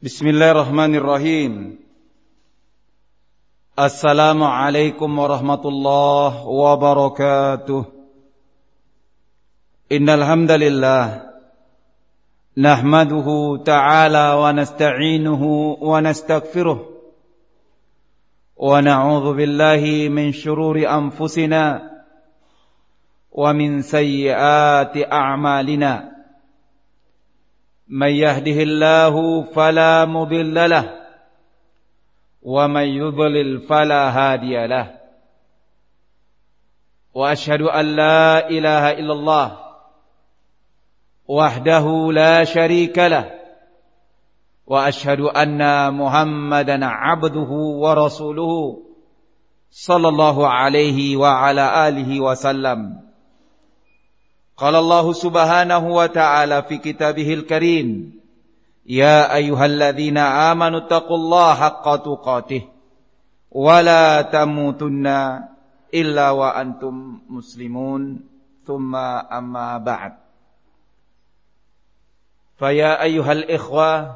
Bismillahirrahmanirrahim. Assalamualaikum warahmatullahi wabarakatuh. Innal hamdalillah nahmaduhu ta'ala wa nasta'inuhu wa nastaghfiruh wa na'udzu billahi min shururi anfusina wa min sayyiati a'malina. Man yahdihillahu fala mudilla lahu wa man yudlil fala hadiya lahu. Wa asyhadu an la ilaha illallah wahdahu la syarika lahu wa asyhadu anna Muhammadan abduhu wa rasuluhu sallallahu alaihi wa ala alihi wasallam. Qala Allah subhanahu wa ta'ala fi kitabihil karim, ya ayyuhalladzina amanu taqullaha haqqa tuqatih wa la tamutunna illa wa antum muslimun. Thumma amma ba'd. Faya ayyuhal ikhwah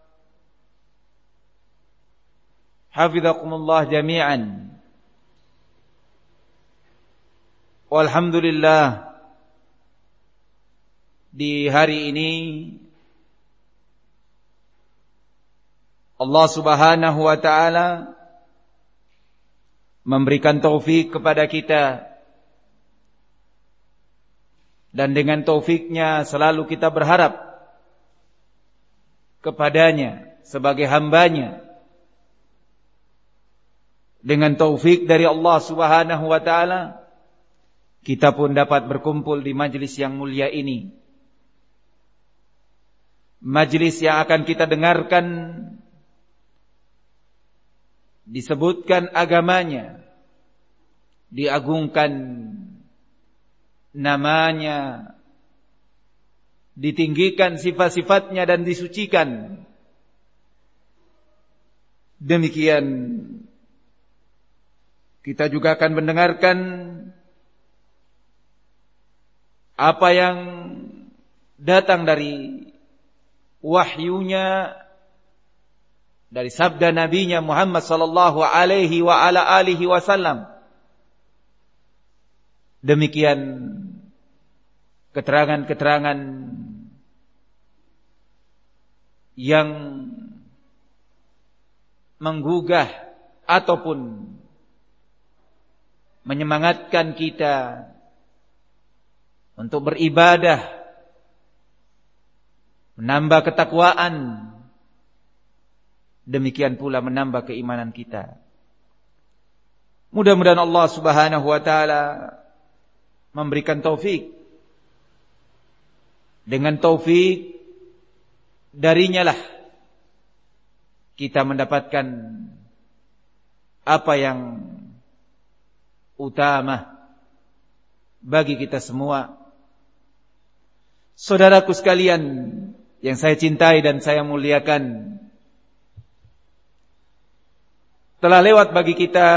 hafizakumullah jami'an. Walhamdulillah, di hari ini Allah subhanahu wa ta'ala memberikan taufik kepada kita, dan dengan taufiknya selalu kita berharap kepadanya sebagai hambanya. Dengan taufik dari Allah subhanahu wa ta'ala, kita pun dapat berkumpul di majlis yang mulia ini, majlis yang akan kita dengarkan disebutkan agamanya, diagungkan namanya, ditinggikan sifat-sifatnya dan disucikan. Demikian kita juga akan mendengarkan apa yang datang dari wahyunya, dari sabda nabinya Muhammad sallallahu alaihi wa ala alihi wasallam. Demikian keterangan-keterangan yang menggugah ataupun menyemangatkan kita untuk beribadah, menambah ketakwaan, demikian pula menambah keimanan kita. Mudah-mudahan Allah subhanahu wa ta'ala memberikan taufik. Dengan taufik darinya lah kita mendapatkan apa yang utama bagi kita semua. Saudaraku sekalian yang saya cintai dan saya muliakan, telah lewat bagi kita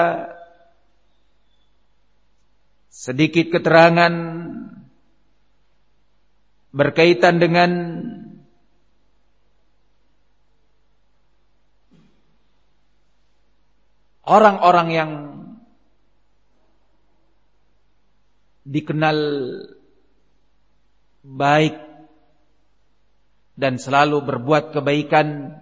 sedikit keterangan berkaitan dengan orang-orang yang dikenal baik dan selalu berbuat kebaikan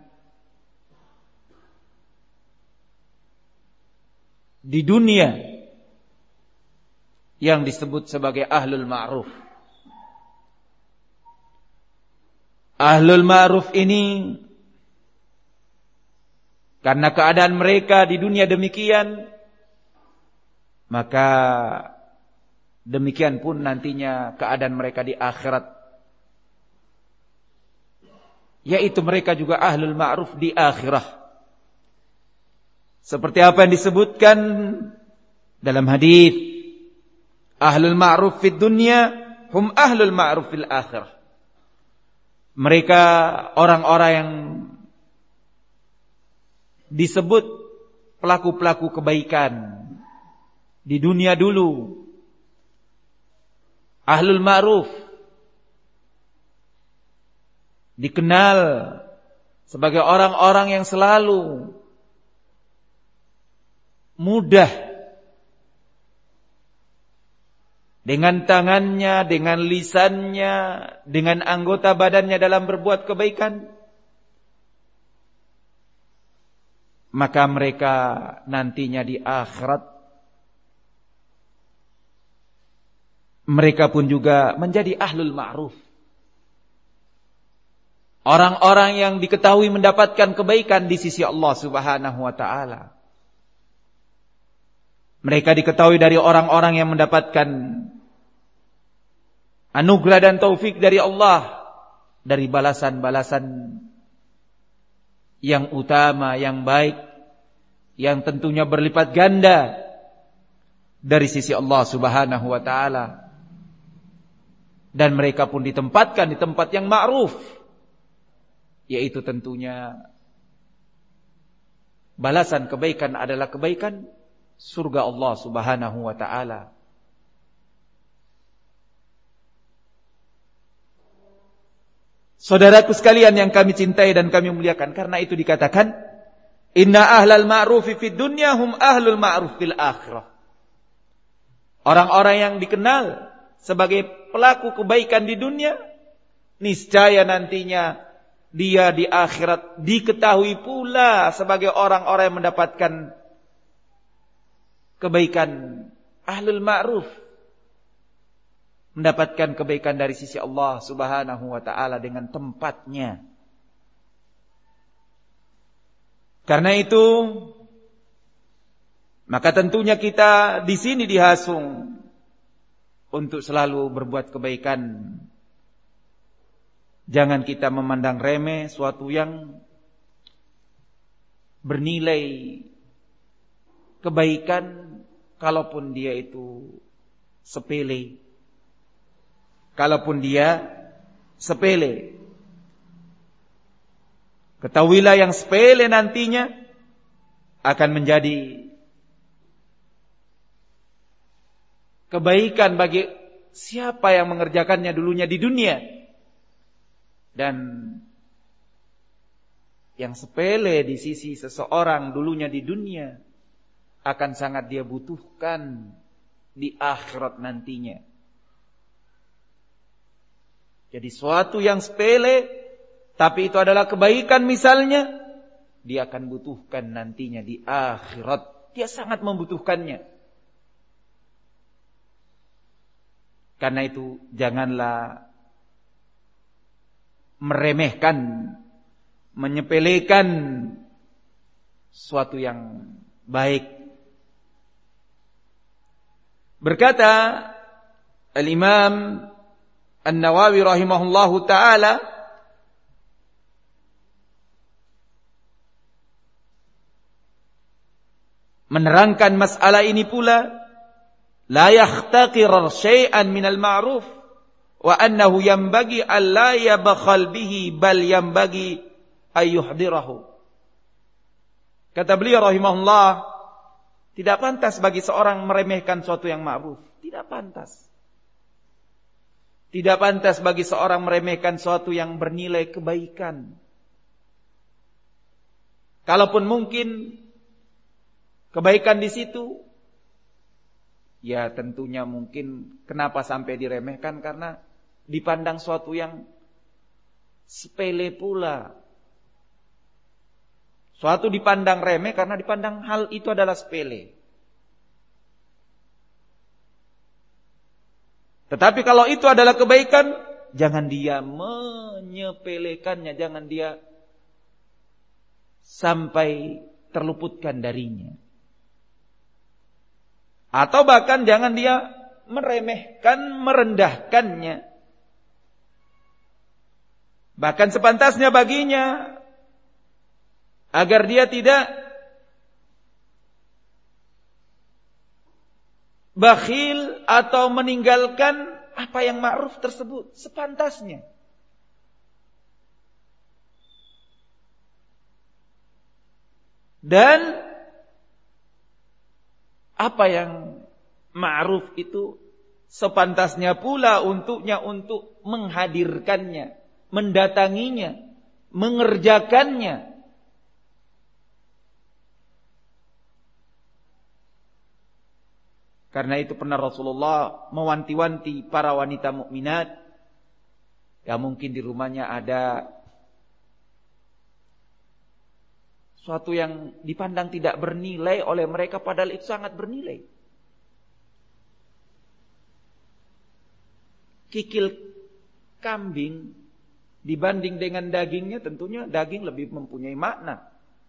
di dunia, yang disebut sebagai ahlul ma'ruf. Ahlul ma'ruf ini karena keadaan mereka di dunia demikian, maka demikian pun nantinya keadaan mereka di akhirat, yaitu mereka juga ahlul ma'ruf di akhirah. Seperti apa yang disebutkan dalam hadis, ahlul ma'ruf fid dunya hum ahlul ma'ruf fil akhirah. Mereka orang-orang yang disebut pelaku-pelaku kebaikan di dunia dulu, ahlul ma'ruf, dikenal sebagai orang-orang yang selalu mudah dengan tangannya, dengan lisannya, dengan anggota badannya dalam berbuat kebaikan, maka mereka nantinya di akhirat mereka pun juga menjadi ahlul ma'ruf. Orang-orang yang diketahui mendapatkan kebaikan di sisi Allah Subhanahu wa ta'ala. Mereka diketahui dari orang-orang yang mendapatkan anugerah dan taufik dari Allah, dari balasan-balasan yang utama, yang baik, yang tentunya berlipat ganda dari sisi Allah Subhanahu wa ta'ala. Dan mereka pun ditempatkan di tempat yang ma'ruf, yaitu tentunya balasan kebaikan adalah kebaikan surga Allah Subhanahu wa ta'ala. Saudaraku sekalian yang kami cintai dan kami muliakan, karena itu dikatakan inna ahlal ma'rufi fid dunya hum ahlul ma'ruf fil akhirah. Orang-orang yang dikenal sebagai pelaku kebaikan di dunia, niscaya nantinya dia di akhirat diketahui pula sebagai orang-orang yang mendapatkan kebaikan ahlul ma'ruf, mendapatkan kebaikan dari sisi Allah Subhanahu wa ta'ala dengan tempatnya. Karena itu, maka tentunya kita di sini dihasung untuk selalu berbuat kebaikan. Jangan kita memandang remeh suatu yang bernilai kebaikan, kalaupun dia itu sepele. Kalaupun dia sepele. Ketahuilah yang sepele nantinya akan menjadi kebaikan bagi siapa yang mengerjakannya dulunya di dunia. Dan yang sepele di sisi seseorang dulunya di dunia akan sangat dia butuhkan di akhirat nantinya. Jadi suatu yang sepele tapi itu adalah kebaikan misalnya, dia akan butuhkan nantinya di akhirat. Dia sangat membutuhkannya. Karena itu janganlah meremehkan, menyepelekan suatu yang baik. Berkata Al-Imam An-Nawawi rahimahullahu ta'ala, menerangkan masalah ini pula, la yahtaqir syai'an minal ma'ruf wa annahu yanbaghi an la yabkhal bihi bal yanbaghi ay yuhdirahu. Kata beliau rahimahullah, tidak pantas bagi seorang meremehkan suatu yang ma'ruf. Tidak pantas. Tidak pantas bagi seorang meremehkan suatu yang bernilai kebaikan. Kalaupun mungkin kebaikan di situ, ya tentunya mungkin kenapa sampai diremehkan, karena dipandang suatu yang sepele pula. Suatu dipandang remeh karena dipandang hal itu adalah sepele. Tetapi kalau itu adalah kebaikan, jangan dia menyepelekannya, jangan dia sampai terluputkan darinya. Atau bahkan jangan dia meremehkan, merendahkannya. Bahkan sepantasnya baginya agar dia tidak bakhil atau meninggalkan apa yang ma'ruf tersebut, sepantasnya. Dan apa yang ma'ruf itu sepantasnya pula untuknya untuk menghadirkannya, mendatanginya, mengerjakannya. Karena itu pernah Rasulullah mewanti-wanti para wanita mukminat yang mungkin di rumahnya ada suatu yang dipandang tidak bernilai oleh mereka, padahal itu sangat bernilai. Kikil kambing dibanding dengan dagingnya, tentunya daging lebih mempunyai makna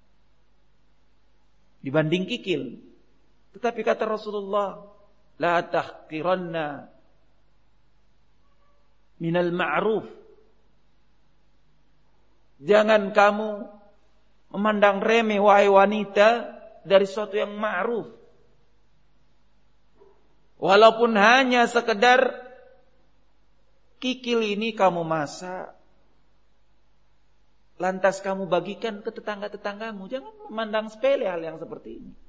dibanding kikil. Tetapi kata Rasulullah, la tahqiranna minal ma'ruf. Jangan kamu memandang remeh wahai wanita dari sesuatu yang ma'ruf. Walaupun hanya sekedar kikil ini kamu masak, lantas kamu bagikan ke tetangga-tetanggamu. Jangan memandang sepele hal yang seperti ini.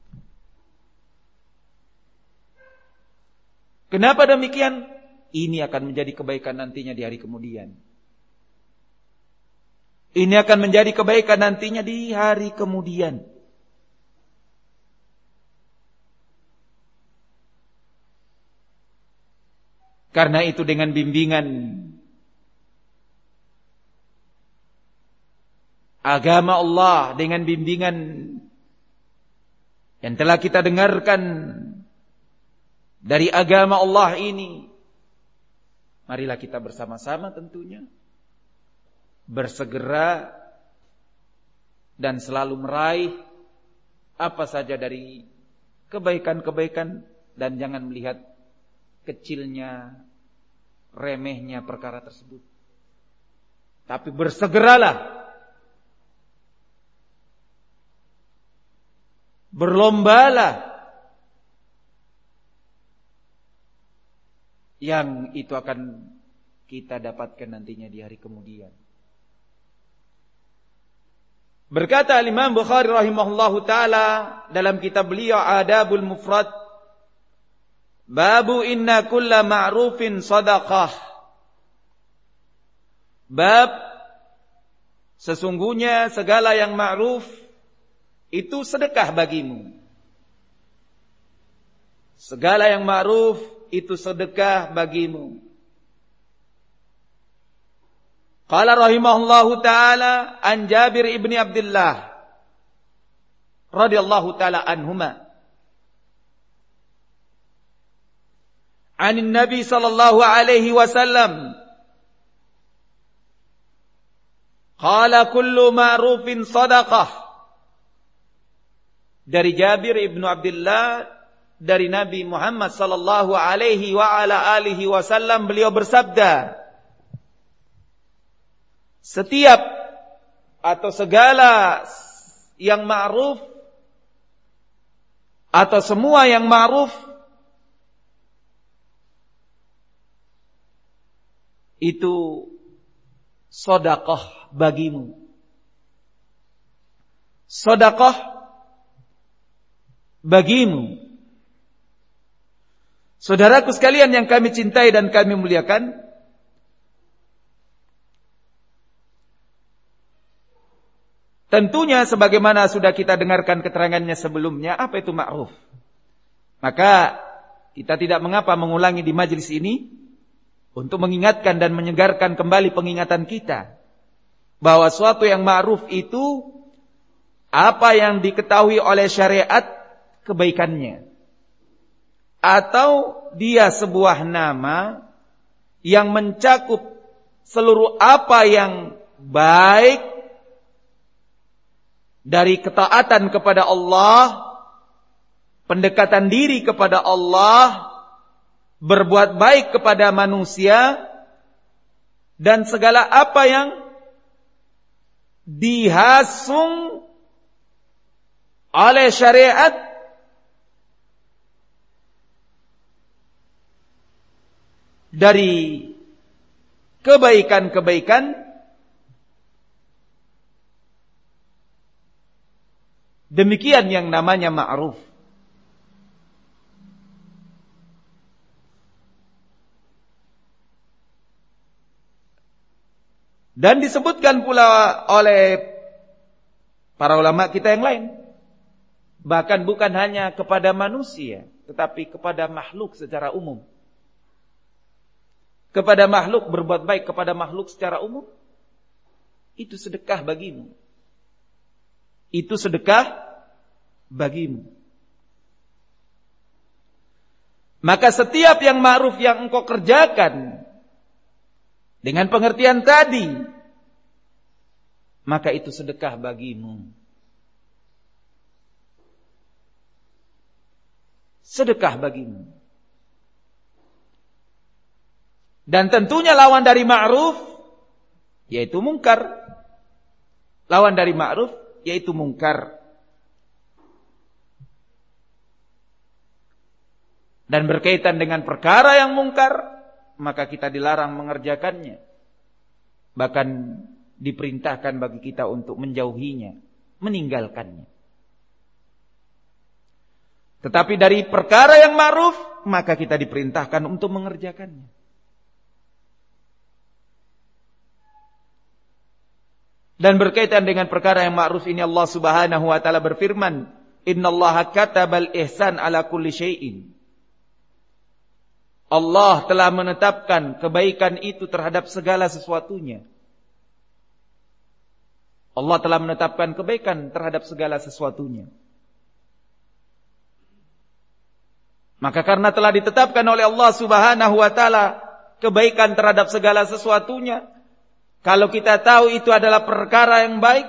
Kenapa demikian? Ini akan menjadi kebaikan nantinya di hari kemudian. Ini akan menjadi kebaikan nantinya di hari kemudian. Karena itu dengan bimbingan agama Allah, dengan bimbingan yang telah kita dengarkan dari agama Allah ini, marilah kita bersama-sama tentunya bersegera dan selalu meraih apa saja dari kebaikan-kebaikan, dan jangan melihat kecilnya, remehnya perkara tersebut. Tapi bersegeralah, berlombalah, yang itu akan kita dapatkan nantinya di hari kemudian. Berkata Imam Bukhari rahimahullahu ta'ala dalam kitab beliau Adabul Mufrad, Babu inna kulla ma'rufin sadaqah. Bab, sesungguhnya segala yang ma'ruf itu sedekah bagimu. Segala yang ma'ruf itu sedekah bagimu. Qala rahimahullahu ta'ala an Jabir ibni Abdullah radhiyallahu ta'ala anhuma anin Nabi sallallahu alaihi wasallam qala kullu ma'rufin sadaqah. Dari Jabir ibnu Abdullah dari Nabi Muhammad sallallahu alaihi wa ala alihi wasallam, beliau bersabda, setiap atau segala yang ma'ruf atau semua yang ma'ruf itu sedekah bagimu. Sedekah bagimu. Saudaraku sekalian yang kami cintai dan kami muliakan, tentunya sebagaimana sudah kita dengarkan keterangannya sebelumnya, apa itu ma'ruf? Maka kita tidak mengapa mengulangi di majelis ini untuk mengingatkan dan menyegarkan kembali pengingatan kita bahwa suatu yang ma'ruf itu apa yang diketahui oleh syariat kebaikannya, atau dia sebuah nama yang mencakup seluruh apa yang baik dari ketaatan kepada Allah, pendekatan diri kepada Allah, berbuat baik kepada manusia, dan segala apa yang dihasung oleh syariat dari kebaikan-kebaikan, demikian yang namanya ma'ruf. Dan disebutkan pula oleh para ulama kita yang lain, bahkan bukan hanya kepada manusia, tetapi kepada makhluk secara umum. Kepada makhluk, berbuat baik kepada makhluk secara umum, itu sedekah bagimu. Itu sedekah bagimu. Maka setiap yang ma'ruf yang engkau kerjakan dengan pengertian tadi, maka itu sedekah bagimu. Sedekah bagimu. Dan tentunya lawan dari ma'ruf yaitu mungkar. Lawan dari ma'ruf yaitu mungkar. Dan berkaitan dengan perkara yang mungkar, maka kita dilarang mengerjakannya. Bahkan diperintahkan bagi kita untuk menjauhinya, meninggalkannya. Tetapi dari perkara yang ma'ruf, maka kita diperintahkan untuk mengerjakannya. Dan berkaitan dengan perkara yang ma'ruf ini, Allah Subhanahu wa taala berfirman, "Innallaha katabal ihsan ala kulli syai'in." Allah telah menetapkan kebaikan itu terhadap segala sesuatunya. Allah telah menetapkan kebaikan terhadap segala sesuatunya. Maka karena telah ditetapkan oleh Allah Subhanahu wa taala kebaikan terhadap segala sesuatunya, kalau kita tahu itu adalah perkara yang baik,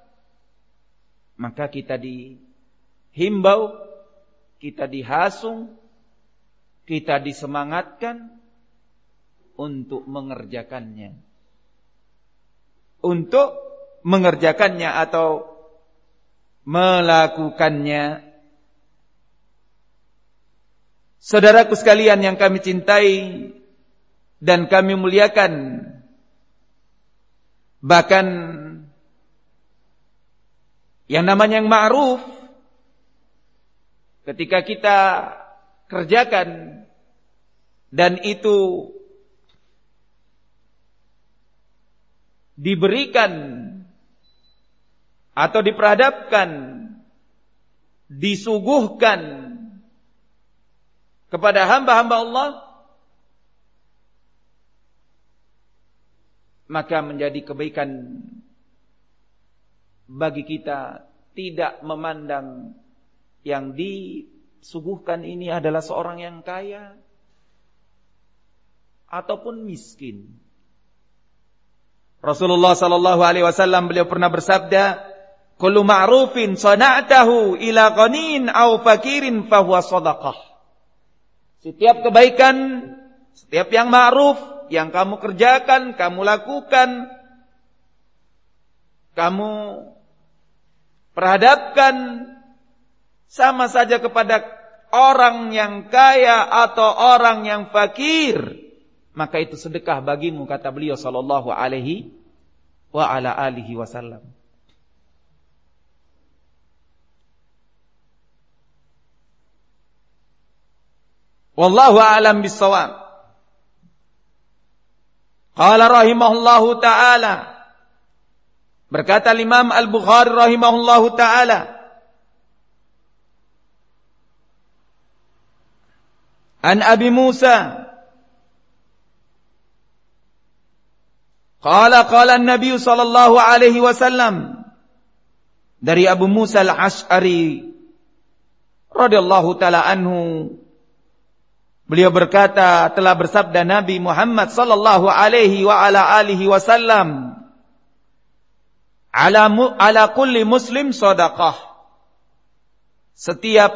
maka kita dihimbau, kita dihasung, kita disemangatkan untuk mengerjakannya. Untuk mengerjakannya atau melakukannya. Saudaraku sekalian yang kami cintai dan kami muliakan, bahkan yang namanya yang ma'ruf, ketika kita kerjakan dan itu diberikan atau diperhadapkan, disuguhkan kepada hamba-hamba Allah, maka menjadi kebaikan bagi kita tidak memandang yang disuguhkan ini adalah seorang yang kaya ataupun miskin. Rasulullah sallallahu alaihi wasallam beliau pernah bersabda, "Kullu ma'rufin sana'tahu ila ghanin aw fakirin fahuwa shadaqah." Setiap kebaikan, setiap yang ma'ruf yang kamu kerjakan, kamu lakukan, kamu perhadapkan sama saja kepada orang yang kaya atau orang yang fakir, maka itu sedekah bagimu, kata beliau sallallahu alaihi wa ala alihi wasallam. Wallahu a'lam bissawab. Qala rahimahullahu ta'ala, berkata Imam Al-Bukhari rahimahullahu ta'ala, an Abi Musa qala an-nabiy sallallahu alaihi wasallam, dari Abu Musa Al-Asy'ari radhiyallahu ta'ala anhu, beliau berkata, telah bersabda Nabi Muhammad sallallahu alaihi wa ala alihi wasallam, ala kulli muslim shadaqah. Setiap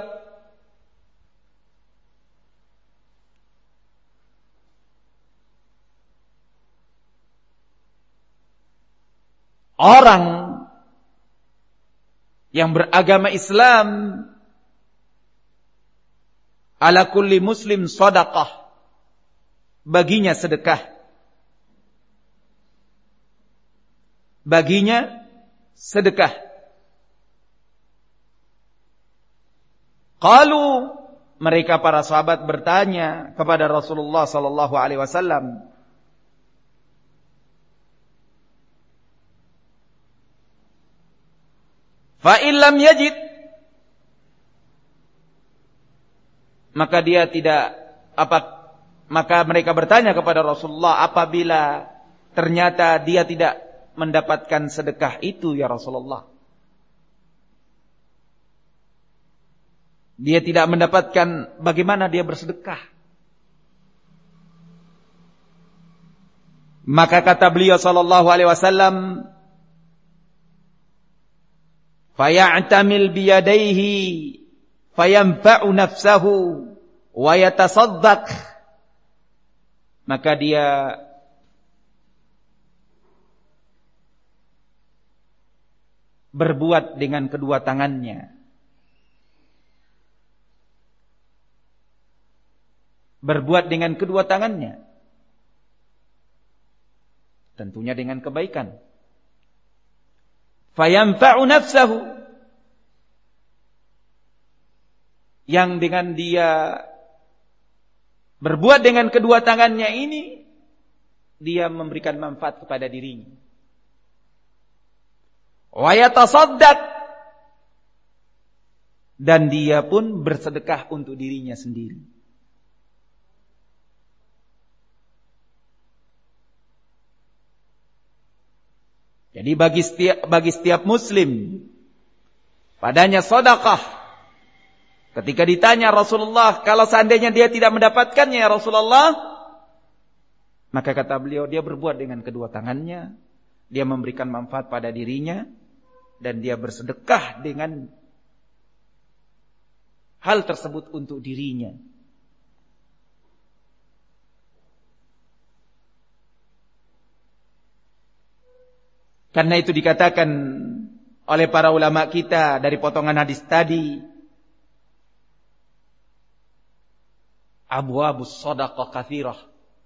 orang yang beragama Islam, ala kulli muslim shadaqah, baginya sedekah. Baginya sedekah. Qalu, mereka para sahabat bertanya kepada Rasulullah sallallahu alaihi wasallam, Fa illam yajid, maka dia tidak maka mereka bertanya kepada Rasulullah, apabila ternyata dia tidak mendapatkan sedekah itu ya Rasulullah. Dia tidak mendapatkan, bagaimana dia bersedekah? Maka kata beliau sallallahu alaihi wasallam, faya'tamil biyadaihi fayanfa'u nafsahu wa yatasaddaq. Maka dia berbuat dengan kedua tangannya. Berbuat dengan kedua tangannya. Tentunya dengan kebaikan. Fayanfa'u nafsahu, yang dengan dia berbuat dengan kedua tangannya ini, dia memberikan manfaat kepada dirinya. Wa yatasaddaq, dan dia pun bersedekah untuk dirinya sendiri. Jadi bagi setiap muslim padanya sedekah. Ketika ditanya Rasulullah, kalau seandainya dia tidak mendapatkannya ya Rasulullah, maka kata beliau, dia berbuat dengan kedua tangannya, dia memberikan manfaat pada dirinya, dan dia bersedekah dengan hal tersebut untuk dirinya. Karena itu dikatakan oleh para ulama kita dari potongan hadis tadi, abwabus shadaqah katsirah.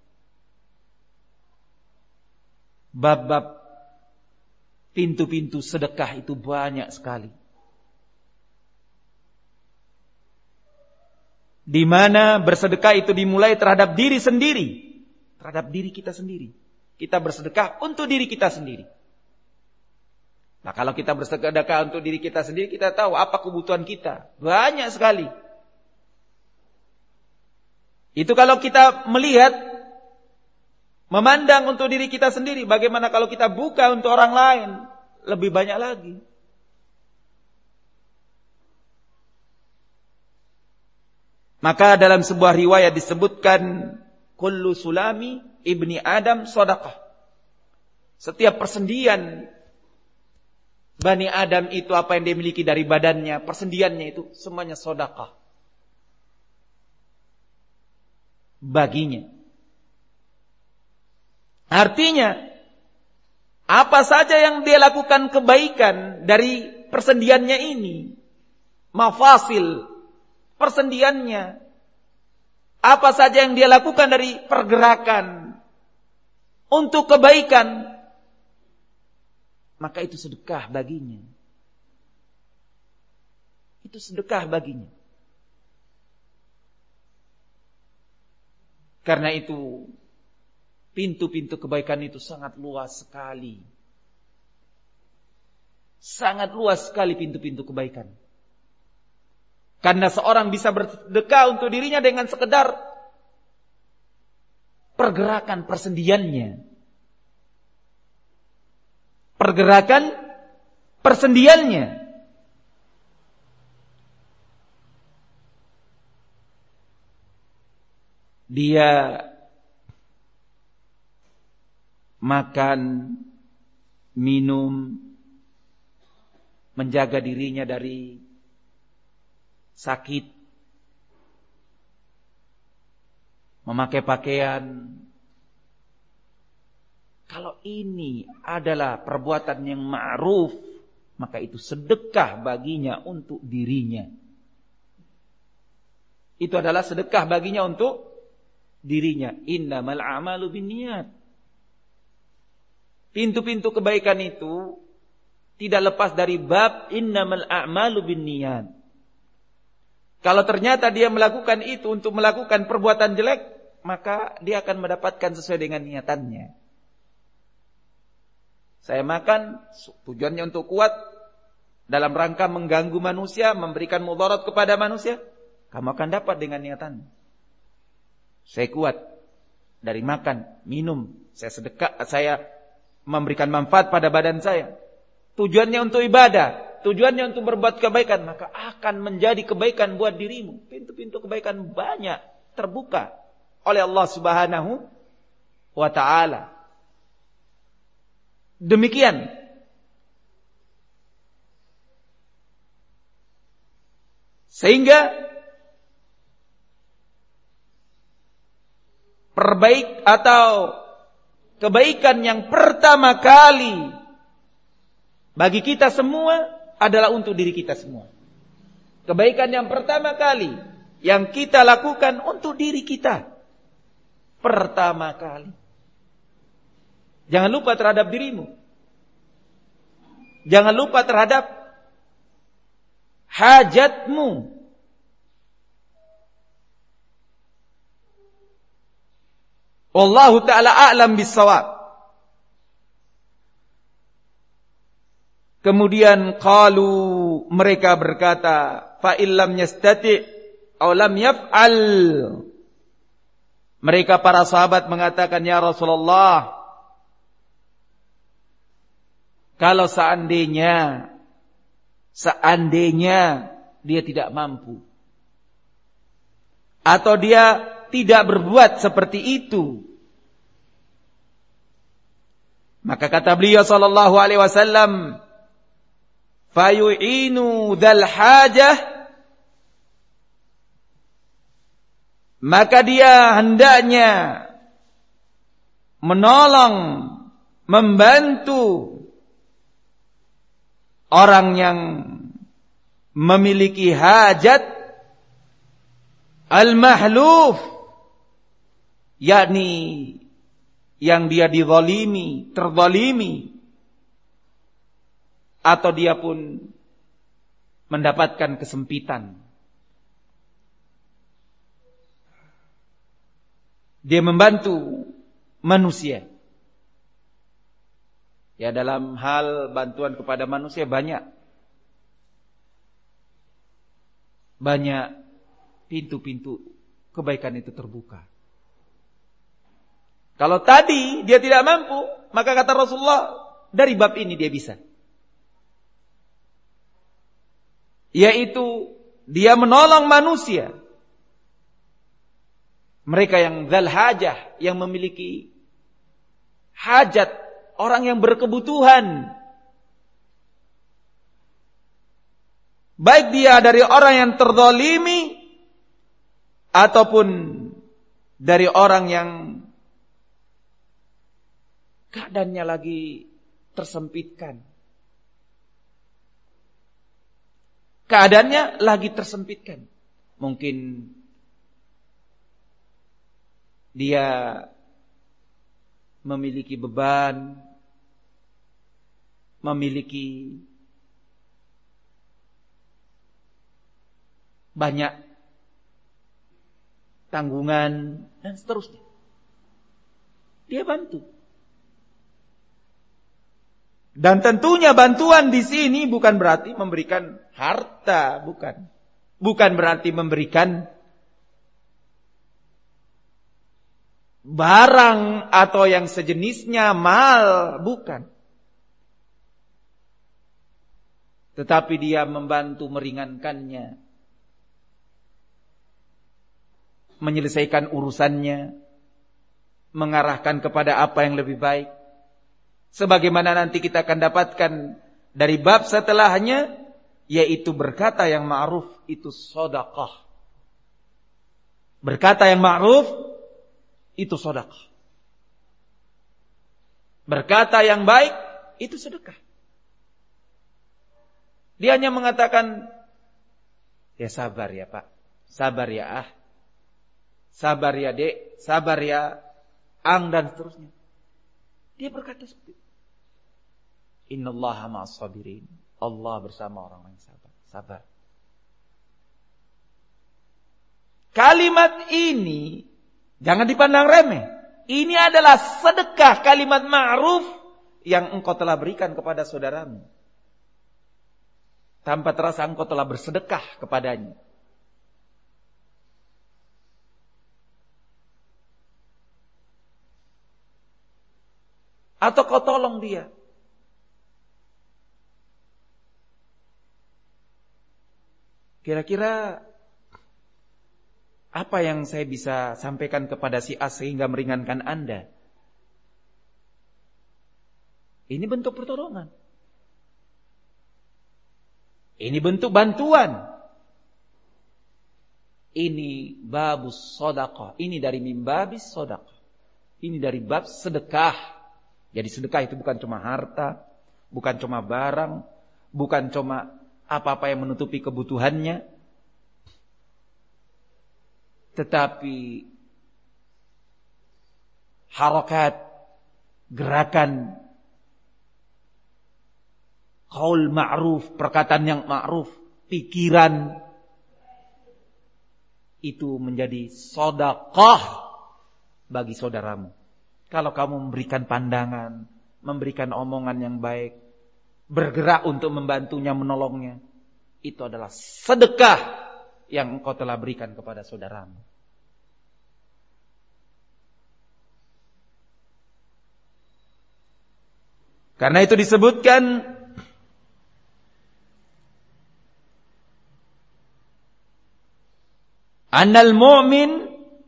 Bab-bab pintu-pintu sedekah itu banyak sekali. Di mana bersedekah itu dimulai terhadap diri sendiri, terhadap diri kita sendiri. Kita bersedekah untuk diri kita sendiri. Nah, kalau kita bersedekah untuk diri kita sendiri, kita tahu apa kebutuhan kita. Banyak sekali. Itu kalau kita melihat, memandang untuk diri kita sendiri. Bagaimana kalau kita buka untuk orang lain? Lebih banyak lagi. Maka dalam sebuah riwayat disebutkan, kullu sulami ibni Adam shadaqah. Setiap persendian Bani Adam itu, apa yang dia miliki dari badannya, persendiannya itu semuanya sedekah baginya. Artinya, apa saja yang dia lakukan kebaikan dari persendiannya ini, mafasil persendiannya, apa saja yang dia lakukan dari pergerakan untuk kebaikan, maka itu sedekah baginya. Itu sedekah baginya. Karena itu, pintu-pintu kebaikan itu sangat luas sekali. Sangat luas sekali pintu-pintu kebaikan. Karena seorang bisa bersedekah untuk dirinya dengan sekedar pergerakan persendiannya. Pergerakan persendiannya. Dia makan, minum, menjaga dirinya dari sakit, memakai pakaian. Kalau ini adalah perbuatan yang ma'ruf, maka itu sedekah baginya untuk dirinya. Itu adalah sedekah baginya untuk dirinya. Innamal a'malu binniyat. Pintu-pintu kebaikan itu tidak lepas dari bab innamal a'malu binniyat. Kalau ternyata dia melakukan itu untuk melakukan perbuatan jelek, maka dia akan mendapatkan sesuai dengan niatannya. Saya makan tujuannya untuk kuat, dalam rangka mengganggu manusia, memberikan mudarat kepada manusia, kamu akan dapat dengan niatan. Saya kuat dari makan, minum, saya sedekah, saya memberikan manfaat pada badan saya. Tujuannya untuk ibadah, tujuannya untuk berbuat kebaikan, maka akan menjadi kebaikan buat dirimu. Pintu-pintu kebaikan banyak terbuka oleh Allah Subhanahu wa ta'ala. Demikian. Sehingga kebaikan yang pertama kali bagi kita semua adalah untuk diri kita semua. Kebaikan yang pertama kali yang kita lakukan untuk diri kita. Pertama kali. Jangan lupa terhadap dirimu. Jangan lupa terhadap hajatmu. Wallahu ta'ala a'lam bis-shawab. Kemudian qalu, mereka berkata, fa illam yastati' aw lam yaf'al. Mereka para sahabat mengatakan, ya Rasulullah, kalau seandainya dia tidak mampu, atau dia tidak berbuat seperti itu, maka kata beliau sallallahu alaihi wasallam, fayu'inu dzal hajah, maka dia hendaknya menolong, membantu orang yang memiliki hajat al-mahluf, yakni yang dia dizalimi, terzalimi, atau dia pun mendapatkan kesempitan. Dia membantu manusia. Ya, dalam hal bantuan kepada manusia banyak pintu-pintu kebaikan itu terbuka. Kalau tadi dia tidak mampu, maka kata Rasulullah, dari bab ini dia bisa. Yaitu dia menolong manusia. Mereka yang dzal hajah, yang memiliki hajat, orang yang berkebutuhan. Baik dia dari orang yang terzalimi ataupun dari orang yang keadaannya lagi tersempitkan. Keadaannya lagi tersempitkan. Mungkin dia memiliki beban, memiliki banyak tanggungan dan seterusnya. Dia bantu. Dan tentunya bantuan di sini bukan berarti memberikan harta, bukan. Bukan berarti memberikan barang atau yang sejenisnya, mal, bukan. Tetapi dia membantu meringankannya, menyelesaikan urusannya, mengarahkan kepada apa yang lebih baik. Sebagaimana nanti kita akan dapatkan dari bab setelahnya, yaitu berkata yang ma'ruf itu sedekah. Berkata yang ma'ruf itu sedekah. Berkata yang baik itu sedekah. Dia hanya mengatakan, ya sabar ya Pak, sabar ya sabar ya Dek, sabar ya Ang, dan seterusnya. Dia berkata seperti itu. Innallaha ma'as sabirin. Allah bersama orang yang sabar. Sabar. Kalimat ini jangan dipandang remeh. Ini adalah sedekah, kalimat ma'ruf yang engkau telah berikan kepada saudaramu. tanpa terasa engkau telah bersedekah kepadanya. Atau kau tolong dia. Kira-kira apa yang saya bisa sampaikan kepada si A sehingga meringankan Anda? Ini bentuk pertolongan. Ini bentuk bantuan. Ini babus sedekah. Ini dari mimbabis sedekah. Ini dari bab sedekah. Jadi sedekah itu bukan cuma harta, bukan cuma barang, bukan cuma apa-apa yang menutupi kebutuhannya, tetapi harakat, gerakan, qaul ma'ruf, perkataan yang ma'ruf, pikiran, itu menjadi sedekah bagi saudaramu. Kalau kamu memberikan pandangan, memberikan omongan yang baik, bergerak untuk membantunya, menolongnya, itu adalah sedekah yang engkau telah berikan kepada saudaramu. Karena itu disebutkan annal mu'min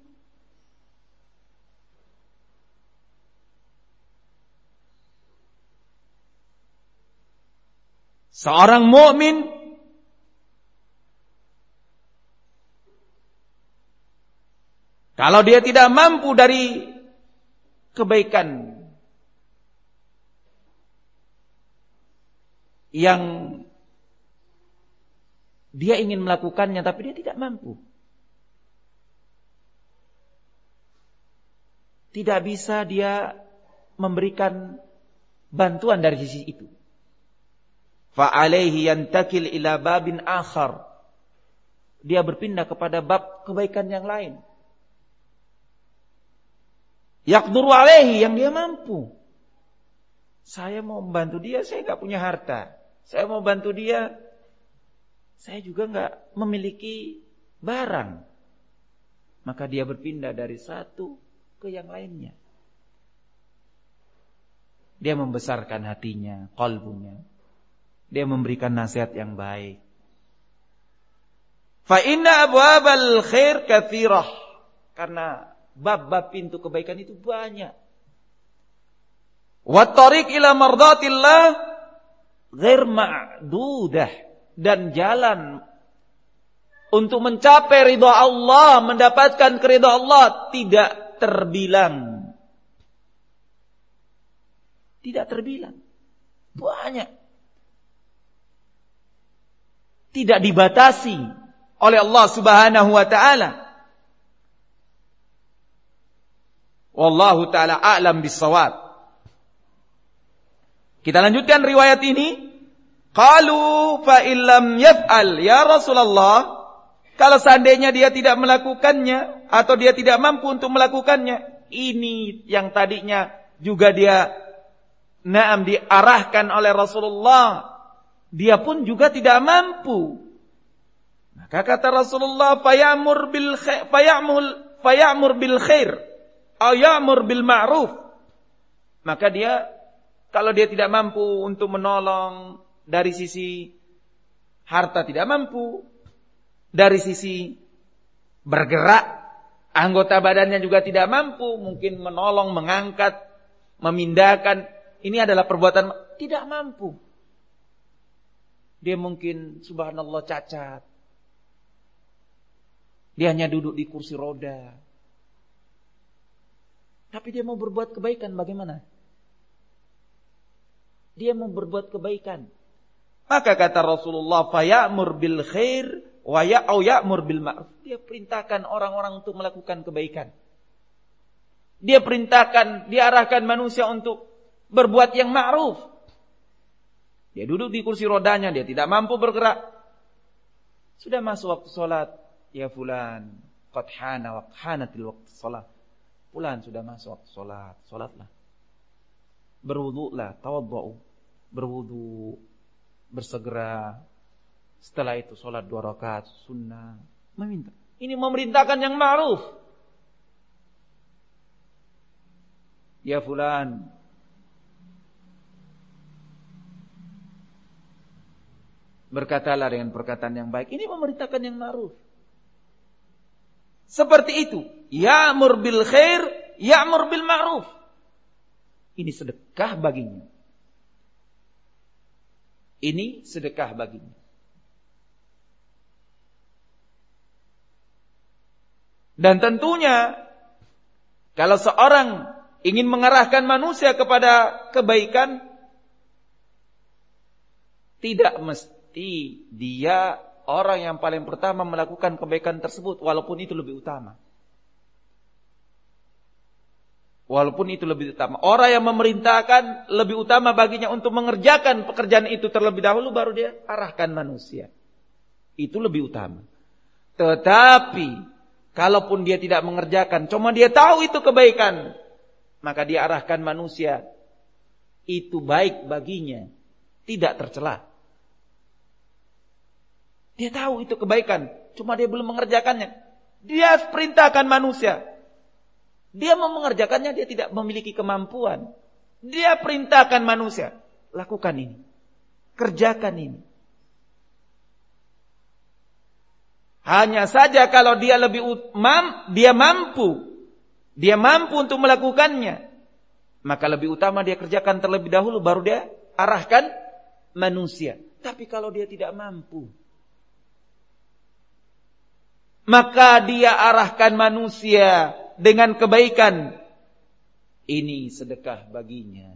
seorang mukmin kalau dia tidak mampu dari kebaikan yang dia ingin melakukannya tapi dia tidak mampu, tidak bisa dia memberikan bantuan dari sisi itu, fa'alaihi yantakil ila babin akhar, dia berpindah kepada bab kebaikan yang lain. Yaqduru alaihi, yang dia mampu. Saya mau membantu dia, saya enggak punya harta. Saya mau bantu dia, saya juga enggak memiliki barang. Maka dia berpindah dari satu ke yang lainnya. Dia membesarkan hatinya, qalbunya. Dia memberikan nasihat yang baik. Fa inna abwabal khair katsirah. Karena bab-bab pintu kebaikan itu banyak. Wa tariq ila mardatillah ghair ma'dudah. Dan jalan untuk mencapai ridha Allah, mendapatkan keridhaan Allah tidak terbilang. Tidak terbilang. Banyak. Tidak dibatasi oleh Allah Subhanahu wa taala. Wallahu taala a'lam bis-shawab. Kita lanjutkan riwayat ini. Qalu fa illam yaf'al ya Rasulullah, kalau seandainya dia tidak melakukannya atau dia tidak mampu untuk melakukannya, ini yang tadinya juga dia diarahkan oleh Rasulullah, dia pun juga tidak mampu. Maka kata Rasulullah, fayamur bil khair atau ya'mur bil ma'ruf. Maka dia, kalau dia tidak mampu untuk menolong dari sisi harta, tidak mampu dari sisi bergerak, anggota badannya juga tidak mampu, mungkin menolong, mengangkat, memindahkan, ini adalah perbuatan tidak mampu. Dia mungkin subhanallah cacat. Dia hanya duduk di kursi roda. Tapi dia mau berbuat kebaikan, bagaimana? Dia mau berbuat kebaikan. Maka kata Rasulullah, faya'mur bil khair wa ya'mur bil ma'ruf. Dia perintahkan orang-orang untuk melakukan kebaikan. Dia perintahkan, dia arahkan manusia untuk berbuat yang ma'ruf. Dia duduk di kursi rodanya, dia tidak mampu bergerak. Sudah masuk waktu salat, ya fulan, qad hana wa hanatil waqtu salat. Fulan sudah masuk waktu salat, salatlah. Berwudulah, tawaddu, berwudu, bersegera Setelah itu sholat 2 rakaat sunnah, meminta. Ini memerintahkan yang ma'ruf. Ya fulan, berkatalah dengan perkataan yang baik. Ini memerintahkan yang ma'ruf. Seperti itu. Ya'mur bil khair, ya'mur bil ma'ruf. Ini sedekah baginya. Ini sedekah baginya. Dan tentunya kalau seorang ingin mengarahkan manusia kepada kebaikan, tidak mesti dia orang yang paling pertama melakukan kebaikan tersebut, walaupun itu lebih utama. Walaupun itu lebih utama. Orang yang memerintahkan lebih utama baginya untuk mengerjakan pekerjaan itu terlebih dahulu, baru dia arahkan manusia. Itu lebih utama. Tetapi kalaupun dia tidak mengerjakan, cuma dia tahu itu kebaikan, maka dia arahkan manusia. Itu baik baginya, tidak tercela. Dia tahu itu kebaikan, cuma dia belum mengerjakannya. Dia perintahkan manusia. Dia mau mengerjakannya, dia tidak memiliki kemampuan. Dia perintahkan manusia, lakukan ini, kerjakan ini. Hanya saja kalau dia dia mampu untuk melakukannya, maka lebih utama dia kerjakan terlebih dahulu, baru dia arahkan manusia. Tapi kalau dia tidak mampu, maka dia arahkan manusia dengan kebaikan. Ini sedekah baginya.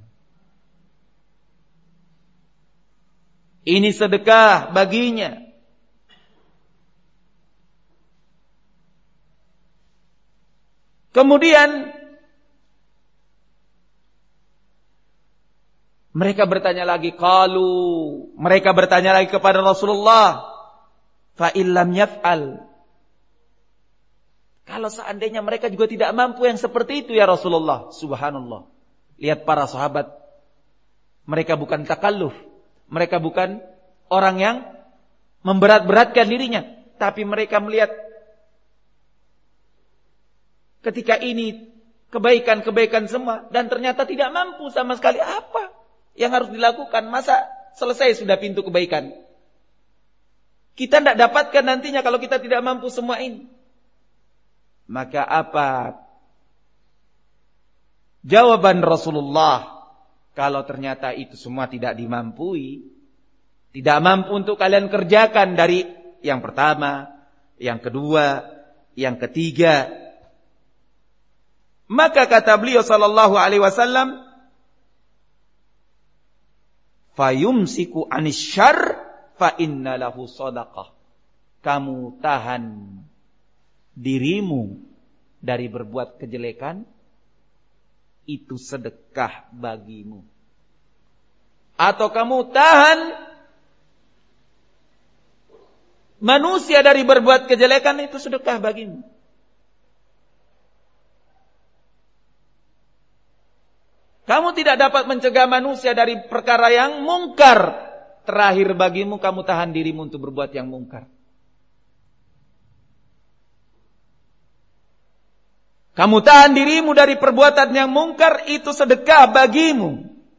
Ini sedekah baginya. Kemudian mereka bertanya lagi, mereka bertanya lagi kepada Rasulullah, fa illam yaf'al, kalau seandainya mereka juga tidak mampu yang seperti itu ya Rasulullah. Subhanallah. Lihat para sahabat. Mereka bukan takalluf. Mereka bukan orang yang memberat-beratkan dirinya. Tapi mereka melihat ketika ini kebaikan-kebaikan semua. Dan ternyata tidak mampu sama sekali. Apa yang harus dilakukan? Masa selesai sudah pintu kebaikan? Kita tidak dapatkan nantinya kalau kita tidak mampu semua ini. Maka apa jawaban Rasulullah? Kalau ternyata itu semua tidak dimampui, tidak mampu untuk kalian kerjakan dari yang pertama, yang kedua, yang ketiga, maka kata beliau sallallahu alaihi wasallam, fayumsiku anis syarr fa inna lahu shadaqah. Kamu tahan dirimu dari berbuat kejelekan, itu sedekah bagimu. Atau kamu tahan manusia dari berbuat kejelekan, itu sedekah bagimu. Kamu tidak dapat mencegah manusia dari perkara yang mungkar. Terakhir bagimu, kamu tahan dirimu untuk berbuat yang mungkar. Kamu tahan dirimu dari perbuatan yang mungkar, itu sedekah bagimu.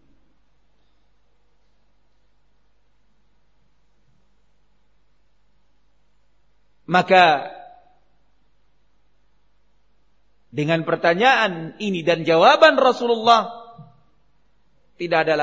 Maka dengan pertanyaan ini dan jawaban Rasulullah, tidak ada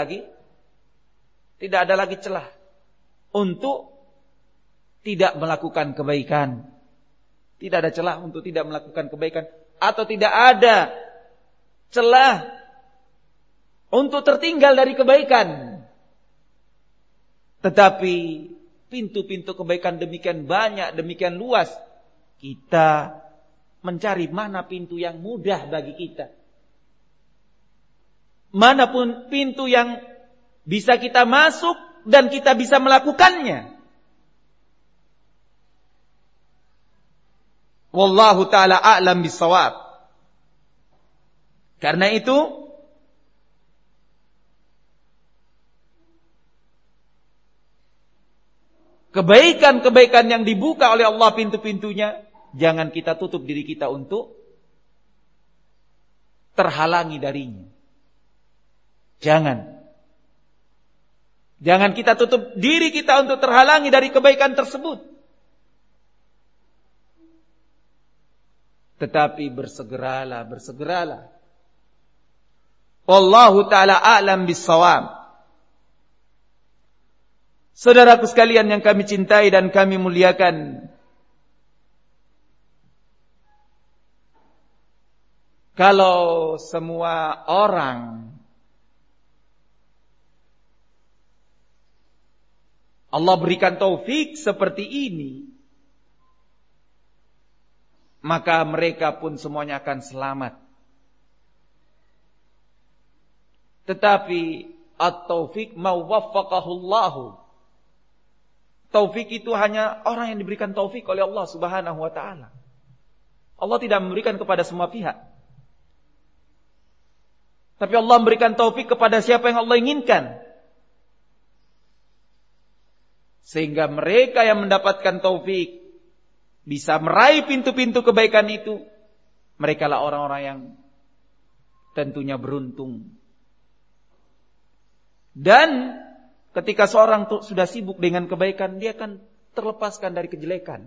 lagi celah untuk tidak melakukan kebaikan. Tidak ada celah untuk tidak melakukan kebaikan. Atau tidak ada celah untuk tertinggal dari kebaikan. Tetapi pintu-pintu kebaikan demikian banyak, demikian luas. Kita mencari mana pintu yang mudah bagi kita. Manapun pintu yang bisa kita masuk dan kita bisa melakukannya. Wallahu ta'ala a'lam bissawab. Karena itu kebaikan-kebaikan yang dibuka oleh Allah pintu-pintunya, jangan kita tutup diri kita untuk terhalangi darinya. Jangan kita tutup diri kita untuk terhalangi dari kebaikan tersebut. Tetapi bersegeralah. Wallahu ta'ala a'lam bis-shawab. Saudaraku sekalian yang kami cintai dan kami muliakan, kalau semua orang Allah berikan taufik seperti ini, maka mereka pun semuanya akan selamat. Tetapi at-taufik ma waffaqahullahu. Taufik itu hanya orang yang diberikan taufik oleh Allah Subhanahu wa taala. Allah tidak memberikan kepada semua pihak. Tapi Allah memberikan taufik kepada siapa yang Allah inginkan. Sehingga mereka yang mendapatkan taufik bisa meraih pintu-pintu kebaikan itu, mereka lah orang-orang yang tentunya beruntung. Dan ketika seorang sudah sibuk dengan kebaikan, dia akan terlepaskan dari kejelekan.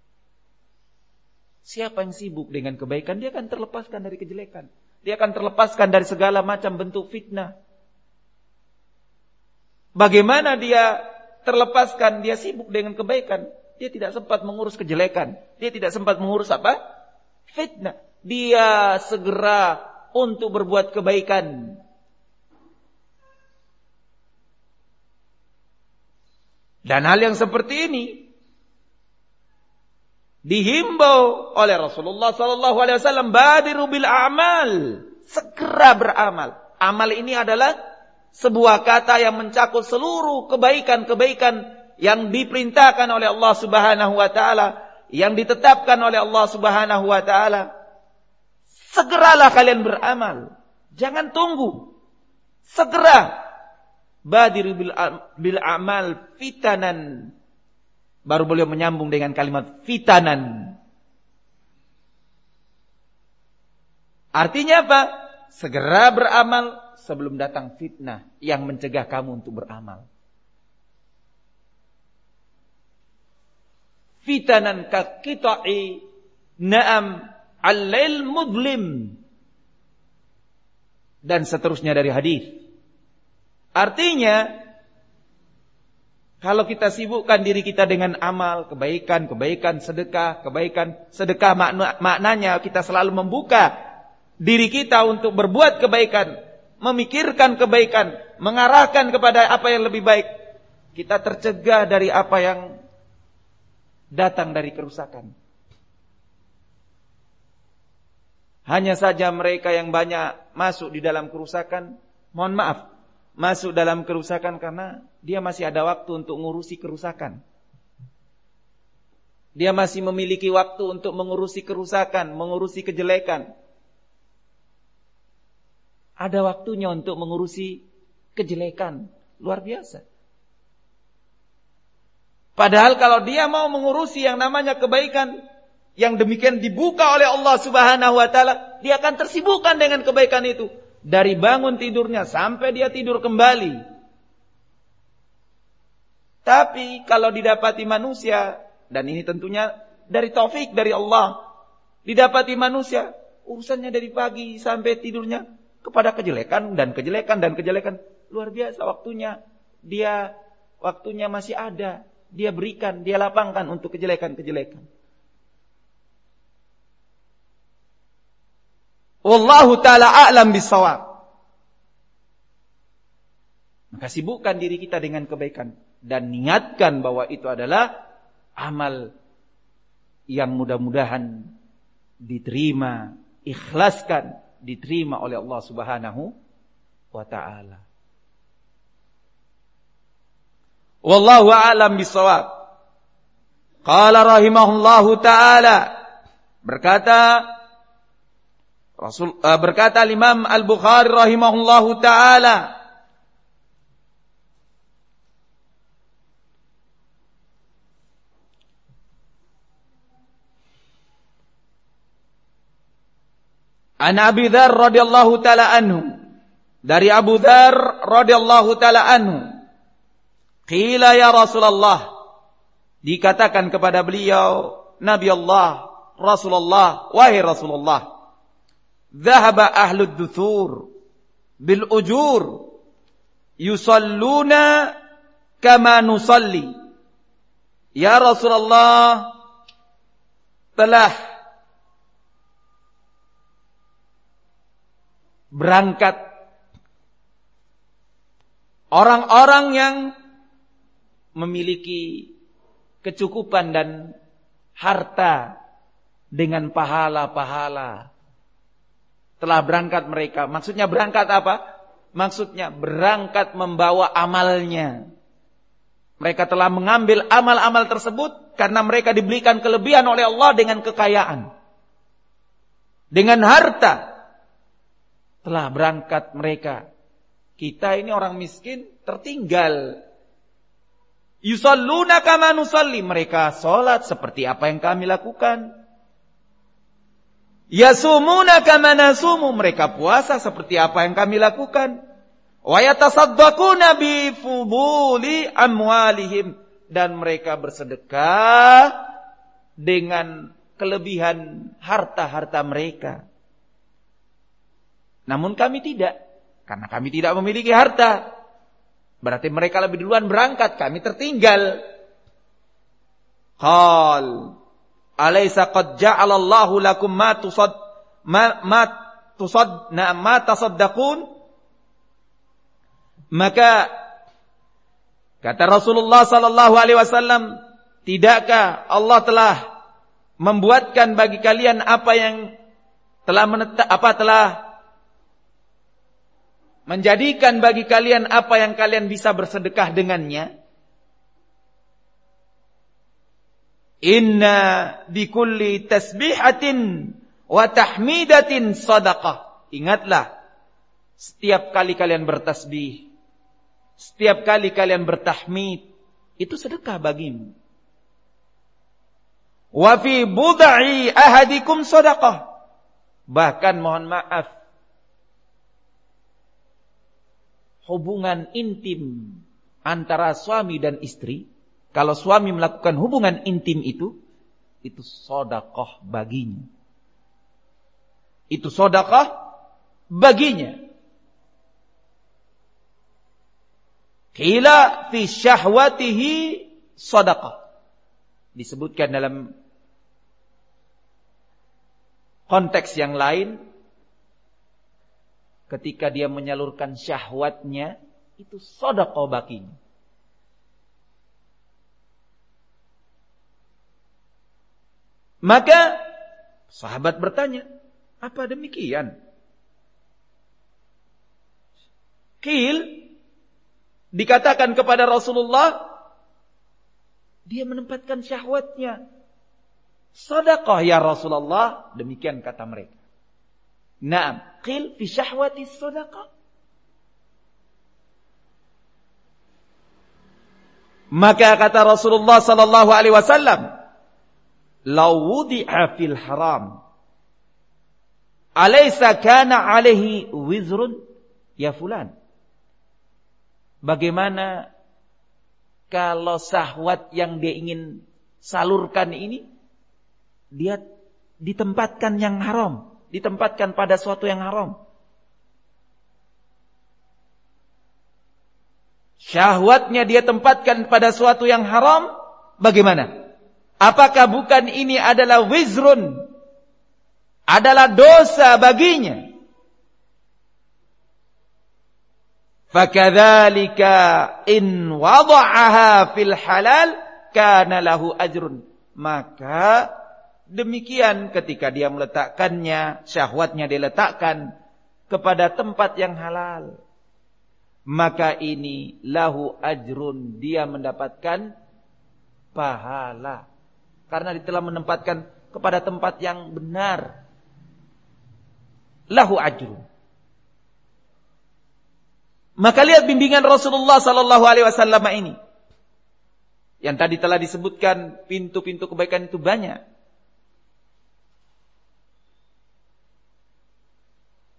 Siapa yang sibuk dengan kebaikan, dia akan terlepaskan dari kejelekan. Dia akan terlepaskan dari segala macam bentuk fitnah. Bagaimana dia terlepaskan? Dia sibuk dengan kebaikan. Dia tidak sempat mengurus kejelekan. Dia tidak sempat mengurus apa? Fitnah. Dia segera untuk berbuat kebaikan. Dan hal yang seperti ini dihimbau oleh Rasulullah SAW. Badiru bil a'mal. Segera beramal. Amal ini adalah sebuah kata yang mencakup seluruh kebaikan-kebaikan yang diperintahkan oleh Allah Subhanahu wa taala, yang ditetapkan oleh Allah Subhanahu wa taala. Segeralah kalian beramal. Jangan tunggu. Segera. Badir bil amal fitanan. Baru beliau menyambung dengan kalimat fitanan. Artinya apa? Segera beramal sebelum datang fitnah yang mencegah kamu untuk beramal. Fitanan ka qita'i na'am al-lail mudlim. Dan seterusnya dari hadis. Artinya, kalau kita sibukkan diri kita dengan amal, kebaikan, sedekah maknanya kita selalu membuka diri kita untuk berbuat kebaikan, memikirkan kebaikan, mengarahkan kepada apa yang lebih baik. Kita tercegah dari apa yang datang dari kerusakan. Hanya saja mereka yang banyak masuk di dalam kerusakan, mohon maaf, masuk dalam kerusakan karena dia masih ada waktu untuk mengurusi kerusakan. Dia masih memiliki waktu untuk mengurusi kerusakan, mengurusi kejelekan. Ada waktunya untuk mengurusi kejelekan. Luar biasa. Padahal kalau dia mau mengurusi yang namanya kebaikan, yang demikian dibuka oleh Allah Subhanahu wa taala, dia akan tersibukkan dengan kebaikan itu. Dari bangun tidurnya sampai dia tidur kembali. Tapi kalau didapati manusia, dan ini tentunya dari taufik dari Allah, didapati manusia, urusannya dari pagi sampai tidurnya kepada kejelekan dan kejelekan dan kejelekan. Luar biasa waktunya. Waktunya masih ada. Dia berikan, dia lapangkan untuk kejelekan-kejelekan. Wallahu ta'ala a'lam bis-shawab. Maka sibukkan diri kita dengan kebaikan. Dan niatkan bahwa itu adalah amal yang mudah-mudahan diterima, ikhlaskan, diterima oleh Allah Subhanahu wa ta'ala. Wallahu a'lam bis-shawab. Qala rahimahullahu ta'ala. Berkata Imam Al-Bukhari rahimahullahu ta'ala, An Abi Dzar radhiyallahu taala anhu, dari Abu Dzar radhiyallahu taala anhu, qila ya Rasulullah, dikatakan kepada beliau, Nabi Allah, Rasulullah, wahai Rasulullah, dhahaba ahlud duthur bil ujur yusalluna kama nusalli. Ya Rasulullah, telah berangkat orang-orang yang memiliki kecukupan dan harta dengan pahala-pahala. Telah berangkat mereka. Maksudnya berangkat apa? Maksudnya berangkat membawa amalnya. Mereka telah mengambil amal-amal tersebut karena mereka diberikan kelebihan oleh Allah dengan kekayaan, dengan harta. Telah berangkat mereka. Kita ini orang miskin tertinggal. Yusalluna kama nusalli, mereka salat seperti apa yang kami lakukan. Yasumuna kama nasumu, mereka puasa seperti apa yang kami lakukan. Wa yatasaddaquna bi fuduli amwalihim, dan mereka bersedekah dengan kelebihan harta-harta mereka. Namun kami tidak, karena kami tidak memiliki harta. Berarti mereka lebih duluan berangkat, kami tertinggal. Qal, alaysa qad ja'alallahu lakum ma tasaddaqun? Maka kata Rasulullah sallallahu alaihi wasallam, tidakkah Allah telah membuatkan bagi kalian apa yang telah menjadikan bagi kalian apa yang kalian bisa bersedekah dengannya? Inna bikulli tasbihatin wa tahmidatin sadaqah. Ingatlah, setiap kali kalian bertasbih, setiap kali kalian bertahmid, itu sedekah bagimu. Wa fi bud'i ahadikum sadaqah. Bahkan mohon maaf, hubungan intim antara suami dan istri, kalau suami melakukan hubungan intim itu sedekah baginya. Itu sedekah baginya. Qila fi syahwatihi sedekah. Disebutkan dalam konteks yang lain, ketika dia menyalurkan syahwatnya, itu sedekah baginya. Maka sahabat bertanya, apa demikian? Qil, dikatakan kepada Rasulullah, dia menempatkan syahwatnya. Sedekah ya Rasulullah, demikian kata mereka. Naam, qil fi syahwati sedekah. Maka kata Rasulullah sallallahu alaihi wasallam, law wudi'a fil haram, alaysa kana alaihi wizrun ya fulan. Bagaimana kalau syahwat yang dia ingin salurkan ini, dia ditempatkan yang haram, ditempatkan pada suatu yang haram. Syahwatnya dia tempatkan pada suatu yang haram, bagaimana? Apakah bukan ini adalah wizrun, adalah dosa baginya? Fakadzalika in wada'aha fil halal kana lahu ajrun. Maka demikian ketika dia meletakkannya, syahwatnya dia letakkan kepada tempat yang halal, maka ini lahu ajrun, dia mendapatkan pahala. Karena dia telah menempatkan kepada tempat yang benar. Lahu ajrun. Maka lihat bimbingan Rasulullah sallallahu alaihi wasallam ini. Yang tadi telah disebutkan, pintu-pintu kebaikan itu banyak.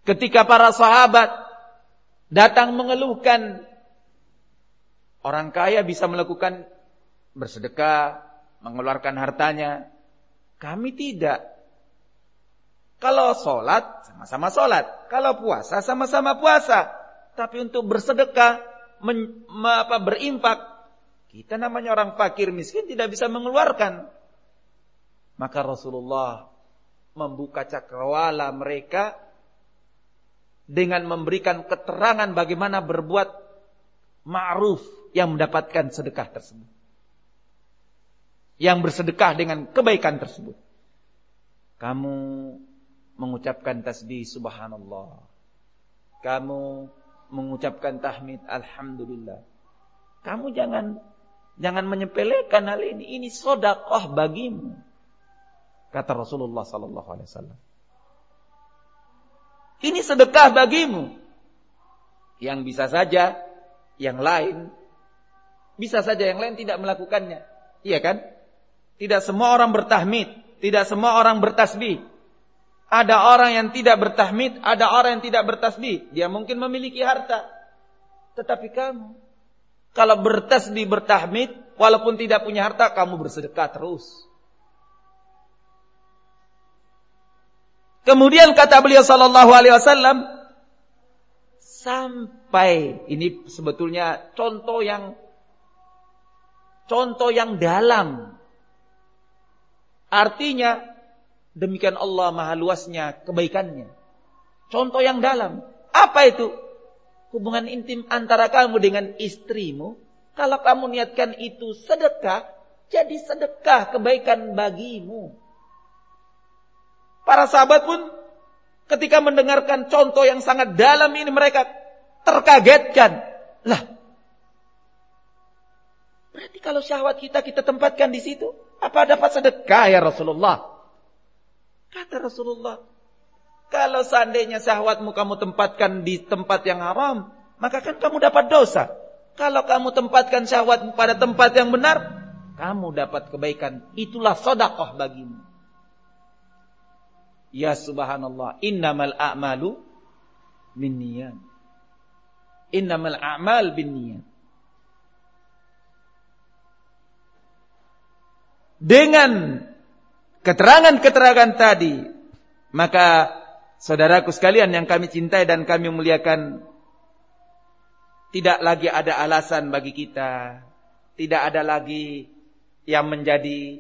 Ketika para sahabat datang mengeluhkan orang kaya bisa melakukan bersedekah, mengeluarkan hartanya, kami tidak. Kalau sholat, sama-sama sholat. Kalau puasa, sama-sama puasa. Tapi untuk bersedekah, berinfak, kita namanya orang fakir miskin tidak bisa mengeluarkan. Maka Rasulullah membuka cakrawala mereka dengan memberikan keterangan bagaimana berbuat ma'ruf yang mendapatkan sedekah tersebut. Yang bersedekah dengan kebaikan tersebut. Kamu mengucapkan tasbih subhanallah. Kamu mengucapkan tahmid alhamdulillah. Kamu jangan menyepelekan hal ini. Ini sedekah bagimu. Kata Rasulullah sallallahu alaihi wasallam. Ini sedekah bagimu. Yang bisa saja yang lain tidak melakukannya. Iya kan? Tidak semua orang bertahmid, tidak semua orang bertasbih. Ada orang yang tidak bertahmid, ada orang yang tidak bertasbih. Dia mungkin memiliki harta. Tetapi kamu, kalau bertasbih, bertahmid, walaupun tidak punya harta, kamu bersedekah terus. Kemudian kata beliau sallallahu alaihi wasallam, sampai ini sebetulnya contoh yang dalam. Artinya demikian Allah maha luasnya kebaikannya. Contoh yang dalam. Apa itu? Hubungan intim antara kamu dengan istrimu. Kalau kamu niatkan itu sedekah, jadi sedekah kebaikan bagimu. Para sahabat pun ketika mendengarkan contoh yang sangat dalam ini mereka terkagetkan. Lah, berarti kalau syahwat kita tempatkan di situ, apa dapat sedekah ya Rasulullah? Kata Rasulullah, kalau seandainya syahwatmu kamu tempatkan di tempat yang haram, maka kan kamu dapat dosa. Kalau kamu tempatkan syahwatmu pada tempat yang benar, kamu dapat kebaikan. Itulah sedekah bagimu. Ya subhanallah, innamal a'malu binniyat. Innamal a'mal binniyat. Dengan keterangan-keterangan tadi, maka saudaraku sekalian yang kami cintai dan kami muliakan, tidak lagi ada alasan bagi kita, tidak ada lagi yang menjadi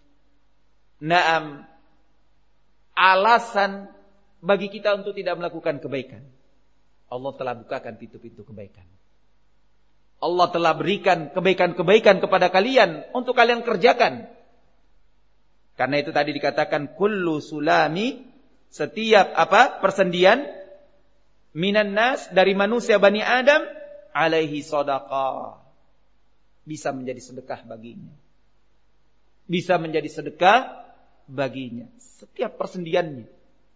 alasan bagi kita untuk tidak melakukan kebaikan. Allah telah bukakan pintu-pintu kebaikan. Allah telah berikan kebaikan-kebaikan kepada kalian untuk kalian kerjakan. Karena itu tadi dikatakan kullu sulami, setiap persendian minan nas, dari manusia Bani Adam, alaihi shadaqah, bisa menjadi sedekah baginya. Bisa menjadi sedekah baginya. Setiap persendiannya.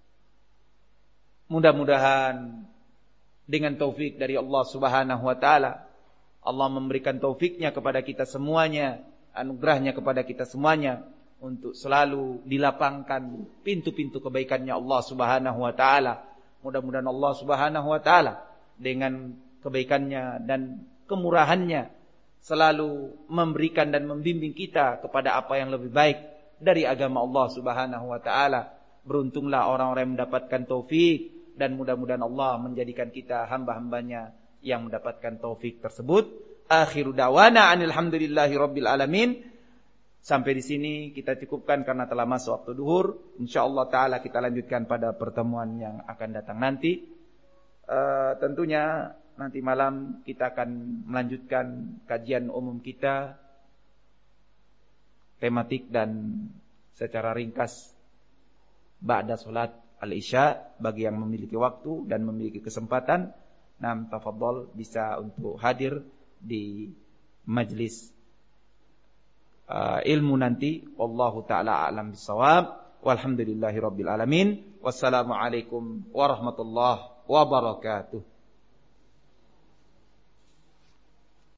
Mudah-mudahan dengan taufik dari Allah Subhanahu wa taala, Allah memberikan taufiknya kepada kita semuanya, anugerahnya kepada kita semuanya, untuk selalu dilapangkan pintu-pintu kebaikannya Allah Subhanahu wa taala. Mudah-mudahan Allah Subhanahu wa taala dengan kebaikannya dan kemurahannya selalu memberikan dan membimbing kita kepada apa yang lebih baik dari agama Allah Subhanahu wa taala. Beruntunglah orang-orang yang mendapatkan taufik, dan mudah-mudahan Allah menjadikan kita hamba-hambanya yang mendapatkan taufik tersebut. Akhiru da'wana alhamdulillahi rabbil alamin. Sampai di sini kita cukupkan karena telah masuk waktu duhur. Insyaallah taala kita lanjutkan pada pertemuan yang akan datang nanti. Tentunya nanti malam kita akan melanjutkan kajian umum kita, tematik dan secara ringkas ba'da salat al-isya bagi yang memiliki waktu dan memiliki kesempatan. Tafadhol bisa untuk hadir di majlis ilmu nanti. Wallahu ta'ala a'lam bissawab. Walhamdulillahirabbil alamin. Wassalamualaikum warahmatullahi wabarakatuh.